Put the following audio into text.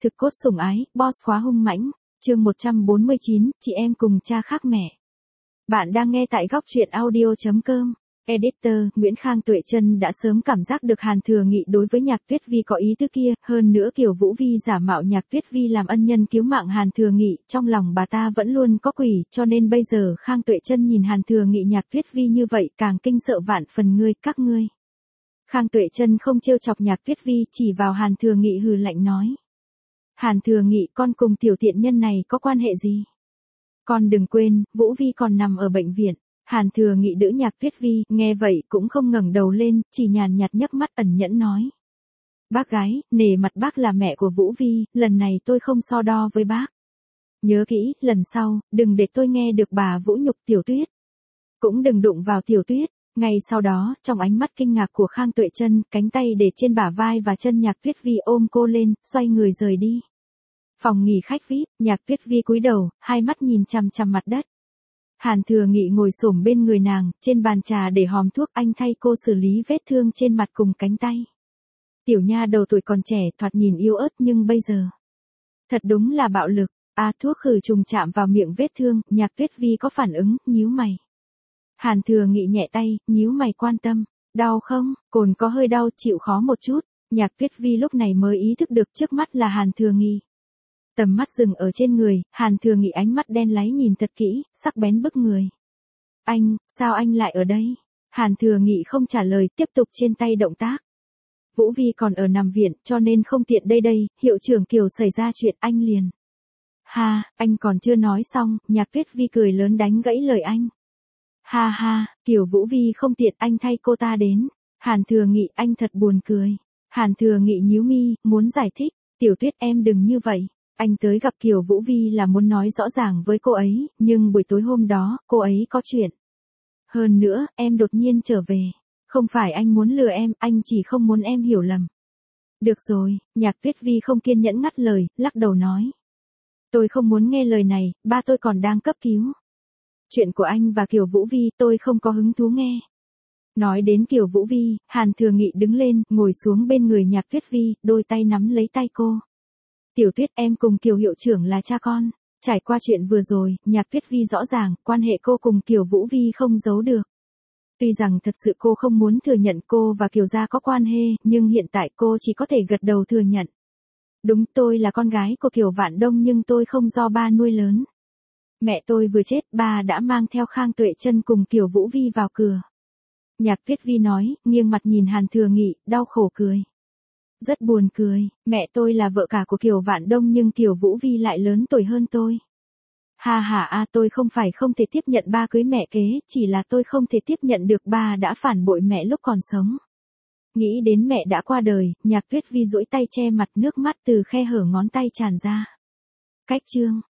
Thực cốt sủng ái, boss khóa hung mãnh, chương 149, chị em cùng cha khác mẹ. Bạn đang nghe tại góc truyện audio.com. Editor, Nguyễn Khang Tuệ Trân đã sớm cảm giác được Hàn Thừa Nghị đối với Nhạc Tuyết Vi có ý tứ kia, hơn nữa Kiều Vũ Vi giả mạo Nhạc Tuyết Vi làm ân nhân cứu mạng Hàn Thừa Nghị, trong lòng bà ta vẫn luôn có quỷ, cho nên bây giờ Khang Tuệ Trân nhìn Hàn Thừa Nghị Nhạc Tuyết Vi như vậy càng kinh sợ vạn phần các ngươi. Khang Tuệ Trân không trêu chọc Nhạc Tuyết Vi, chỉ vào Hàn Thừa Nghị hừ lạnh nói. Hàn Thừa Nghị, con cùng tiểu tiện nhân này có quan hệ gì? Con đừng quên, Vũ Vi còn nằm ở bệnh viện. Hàn Thừa Nghị đỡ Nhạc Tuyết Vi, nghe vậy cũng không ngẩng đầu lên, chỉ nhàn nhạt nhấc mắt ẩn nhẫn nói. Bác gái, nể mặt bác là mẹ của Vũ Vi, lần này tôi không so đo với bác. Nhớ kỹ, lần sau, đừng để tôi nghe được bà vũ nhục Tiểu Tuyết. Cũng đừng đụng vào Tiểu Tuyết. Ngay sau đó, trong ánh mắt kinh ngạc của Khang Tuệ Trân, cánh tay để trên bả vai và chân Nhạc Tuyết Vi ôm cô lên, xoay người rời đi. Phòng nghỉ khách VIP, Nhạc Tuyết Vi cúi đầu, hai mắt nhìn chằm chằm mặt đất. Hàn Thừa Nghị ngồi xổm bên người nàng, trên bàn trà để hòm thuốc, anh thay cô xử lý vết thương trên mặt cùng cánh tay. Tiểu nha đầu tuổi còn trẻ, thoạt nhìn yếu ớt nhưng bây giờ thật đúng là bạo lực. Thuốc khử trùng chạm vào miệng vết thương, Nhạc Tuyết Vi có phản ứng, nhíu mày. Hàn Thừa Nghị nhẹ tay, nhíu mày quan tâm. Đau không? Cồn có hơi đau, chịu khó một chút. Nhạc Tuyết Vi lúc này mới ý thức được trước mắt là Hàn Thừa Nghị. Tầm mắt dừng ở trên người, Hàn Thừa Nghị ánh mắt đen láy nhìn thật kỹ, sắc bén bức người. Anh, sao anh lại ở đây? Hàn Thừa Nghị không trả lời, tiếp tục trên tay động tác. Vũ Vi còn ở nằm viện, cho nên không tiện đây, hiệu trưởng Kiều xảy ra chuyện anh liền. Ha, anh còn chưa nói xong, Nhạc Tuyết Vi cười lớn đánh gãy lời anh. Ha ha, Kiều Vũ Vi không tiện, anh thay cô ta đến. Hàn Thừa Nghị, anh thật buồn cười. Hàn Thừa Nghị nhíu mi, muốn giải thích. Tiểu Tuyết em đừng như vậy. Anh tới gặp Kiều Vũ Vi là muốn nói rõ ràng với cô ấy, nhưng buổi tối hôm đó, cô ấy có chuyện. Hơn nữa, em đột nhiên trở về. Không phải anh muốn lừa em, anh chỉ không muốn em hiểu lầm. Được rồi, Nhạc Tuyết Vi không kiên nhẫn ngắt lời, lắc đầu nói. Tôi không muốn nghe lời này, ba tôi còn đang cấp cứu. Chuyện của anh và Kiều Vũ Vi tôi không có hứng thú nghe. Nói đến Kiều Vũ Vi, Hàn Thừa Nghị đứng lên, ngồi xuống bên người Nhạc Tuyết Vi, đôi tay nắm lấy tay cô. Tiểu Tuyết, em cùng Kiều hiệu trưởng là cha con. Trải qua chuyện vừa rồi, Nhạc Tuyết Vi rõ ràng, quan hệ cô cùng Kiều Vũ Vi không giấu được. Tuy rằng thật sự cô không muốn thừa nhận cô và Kiều gia có quan hệ, nhưng hiện tại cô chỉ có thể gật đầu thừa nhận. Đúng, tôi là con gái của Kiều Vạn Đông nhưng tôi không do ba nuôi lớn. Mẹ tôi vừa chết, ba đã mang theo Khang Tuệ Trân cùng Kiều Vũ Vi vào cửa. Nhạc Tuyết Vi nói, nghiêng mặt nhìn Hàn Thừa Nghị, đau khổ cười. Rất buồn cười, mẹ tôi là vợ cả của Kiều Vạn Đông nhưng Kiều Vũ Vi lại lớn tuổi hơn tôi. Ha ha, tôi không phải không thể tiếp nhận ba cưới mẹ kế, chỉ là tôi không thể tiếp nhận được ba đã phản bội mẹ lúc còn sống. Nghĩ đến mẹ đã qua đời, Nhạc Tuyết Vi duỗi tay che mặt, nước mắt từ khe hở ngón tay tràn ra. Cách chương.